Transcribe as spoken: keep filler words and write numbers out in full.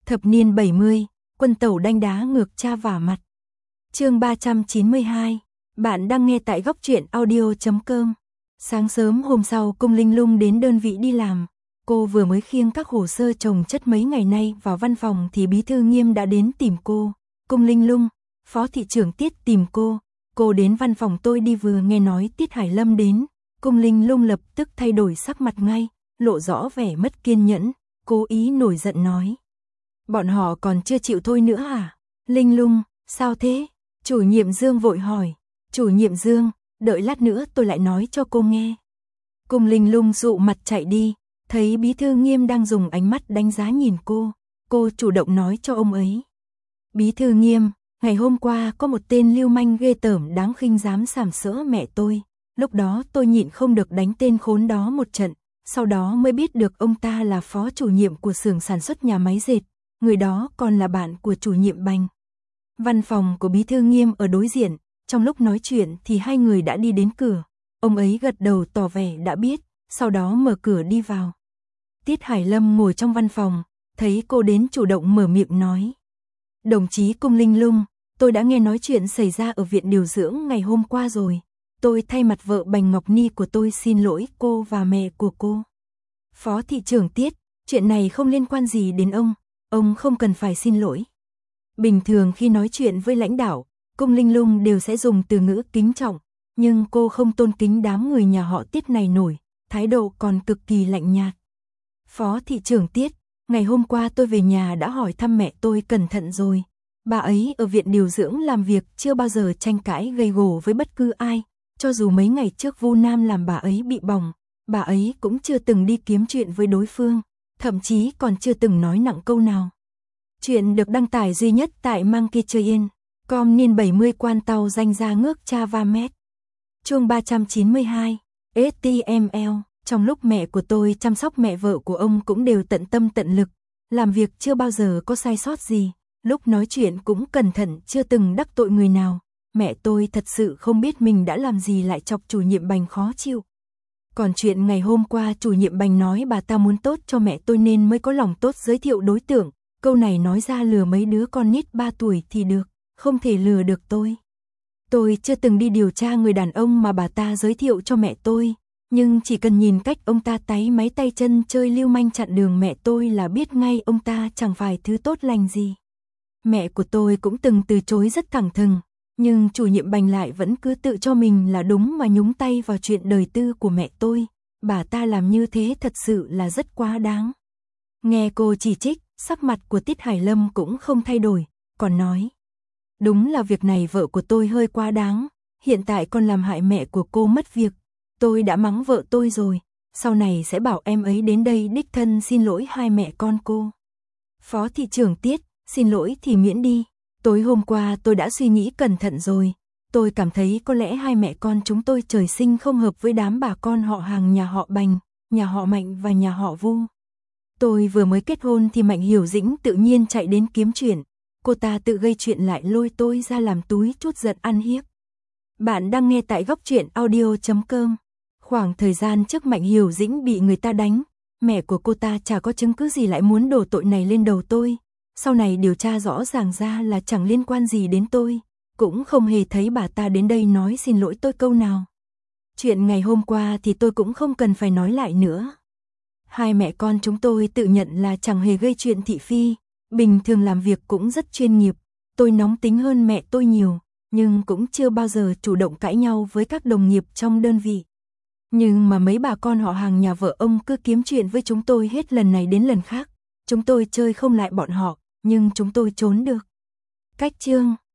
Thập niên bảy mươi, quân tẩu đanh đá ngược cha vả mặt. Chương ba trăm chín mươi hai, bạn đang nghe tại góc truyện audio chấm com. Sáng sớm hôm sau Cung Linh Lung đến đơn vị đi làm. Cô vừa mới khiêng các hồ sơ chồng chất mấy ngày nay vào văn phòng thì Bí thư Nghiêm đã đến tìm cô. Cung Linh Lung, Phó thị trưởng Tiết tìm cô. Cô đến văn phòng tôi đi, vừa nghe nói Tiết Hải Lâm đến. Cung Linh Lung lập tức thay đổi sắc mặt ngay, lộ rõ vẻ mất kiên nhẫn, cố ý nổi giận nói. Bọn họ còn chưa chịu thôi nữa à? Linh Lung, sao thế? Chủ nhiệm Dương vội hỏi. Chủ nhiệm Dương, đợi lát nữa tôi lại nói cho cô nghe. Cung Linh Lung dụ mặt chạy đi, thấy Bí thư Nghiêm đang dùng ánh mắt đánh giá nhìn cô. Cô chủ động nói cho ông ấy. Bí thư Nghiêm, ngày hôm qua có một tên lưu manh ghê tởm đáng khinh dám sàm sỡ mẹ tôi. Lúc đó tôi nhịn không được đánh tên khốn đó một trận, sau đó mới biết được ông ta là phó chủ nhiệm của xưởng sản xuất nhà máy dệt, người đó còn là bạn của chủ nhiệm Bành. Văn phòng của Bí thư Nghiêm ở đối diện, trong lúc nói chuyện thì hai người đã đi đến cửa. Ông ấy gật đầu tỏ vẻ đã biết, sau đó mở cửa đi vào. Tiết Hải Lâm ngồi trong văn phòng, thấy cô đến chủ động mở miệng nói. Đồng chí Cung Linh Lung, tôi đã nghe nói chuyện xảy ra ở viện điều dưỡng ngày hôm qua rồi. Tôi thay mặt vợ Bành Ngọc Ni của tôi xin lỗi cô và mẹ của cô. Phó thị trưởng Tiết, chuyện này không liên quan gì đến ông, ông không cần phải xin lỗi. Bình thường khi nói chuyện với lãnh đạo, Cung Linh Lung đều sẽ dùng từ ngữ kính trọng, nhưng cô không tôn kính đám người nhà họ Tiết này nổi, thái độ còn cực kỳ lạnh nhạt. Phó thị trưởng Tiết, ngày hôm qua tôi về nhà đã hỏi thăm mẹ tôi cẩn thận rồi. Bà ấy ở viện điều dưỡng làm việc chưa bao giờ tranh cãi gây gổ với bất cứ ai. Cho dù mấy ngày trước Vu Nam làm bà ấy bị bỏng, bà ấy cũng chưa từng đi kiếm chuyện với đối phương, thậm chí còn chưa từng nói nặng câu nào. Chuyện được đăng tải duy nhất tại Monkey chấm com niên bảy mươi quan tàu danh ra ngước cha va mét. Chương ba trăm chín mươi hai, ét tê em lờ, trong lúc mẹ của tôi chăm sóc mẹ vợ của ông cũng đều tận tâm tận lực, làm việc chưa bao giờ có sai sót gì, lúc nói chuyện cũng cẩn thận chưa từng đắc tội người nào. Mẹ tôi thật sự không biết mình đã làm gì lại chọc chủ nhiệm Bành khó chịu. Còn chuyện ngày hôm qua chủ nhiệm Bành nói bà ta muốn tốt cho mẹ tôi nên mới có lòng tốt giới thiệu đối tượng, câu này nói ra lừa mấy đứa con nít ba tuổi thì được, không thể lừa được tôi. Tôi chưa từng đi điều tra người đàn ông mà bà ta giới thiệu cho mẹ tôi, nhưng chỉ cần nhìn cách ông ta táy máy tay chân chơi lưu manh chặn đường mẹ tôi là biết ngay ông ta chẳng phải thứ tốt lành gì. Mẹ của tôi cũng từng từ chối rất thẳng thừng. Nhưng chủ nhiệm Bành lại vẫn cứ tự cho mình là đúng mà nhúng tay vào chuyện đời tư của mẹ tôi. Bà ta làm như thế thật sự là rất quá đáng. Nghe cô chỉ trích, sắc mặt của Tiết Hải Lâm cũng không thay đổi, còn nói. Đúng là việc này vợ của tôi hơi quá đáng, hiện tại còn làm hại mẹ của cô mất việc. Tôi đã mắng vợ tôi rồi, sau này sẽ bảo em ấy đến đây đích thân xin lỗi hai mẹ con cô. Phó thị trưởng Tiết, xin lỗi thì miễn đi. Tối hôm qua tôi đã suy nghĩ cẩn thận rồi, tôi cảm thấy có lẽ hai mẹ con chúng tôi trời sinh không hợp với đám bà con họ hàng nhà họ Bành, nhà họ Mạnh và nhà họ Vu. Tôi vừa mới kết hôn thì Mạnh Hiểu Dĩnh tự nhiên chạy đến kiếm chuyện, cô ta tự gây chuyện lại lôi tôi ra làm túi chút giận ăn hiếp. Bạn đang nghe tại góc truyện audio chấm com. Khoảng thời gian trước Mạnh Hiểu Dĩnh bị người ta đánh, mẹ của cô ta chả có chứng cứ gì lại muốn đổ tội này lên đầu tôi. Sau này điều tra rõ ràng ra là chẳng liên quan gì đến tôi, cũng không hề thấy bà ta đến đây nói xin lỗi tôi câu nào. Chuyện ngày hôm qua thì tôi cũng không cần phải nói lại nữa. Hai mẹ con chúng tôi tự nhận là chẳng hề gây chuyện thị phi, bình thường làm việc cũng rất chuyên nghiệp, tôi nóng tính hơn mẹ tôi nhiều, nhưng cũng chưa bao giờ chủ động cãi nhau với các đồng nghiệp trong đơn vị. Nhưng mà mấy bà con họ hàng nhà vợ ông cứ kiếm chuyện với chúng tôi hết lần này đến lần khác, chúng tôi chơi không lại bọn họ. Nhưng chúng tôi trốn được. Cách chương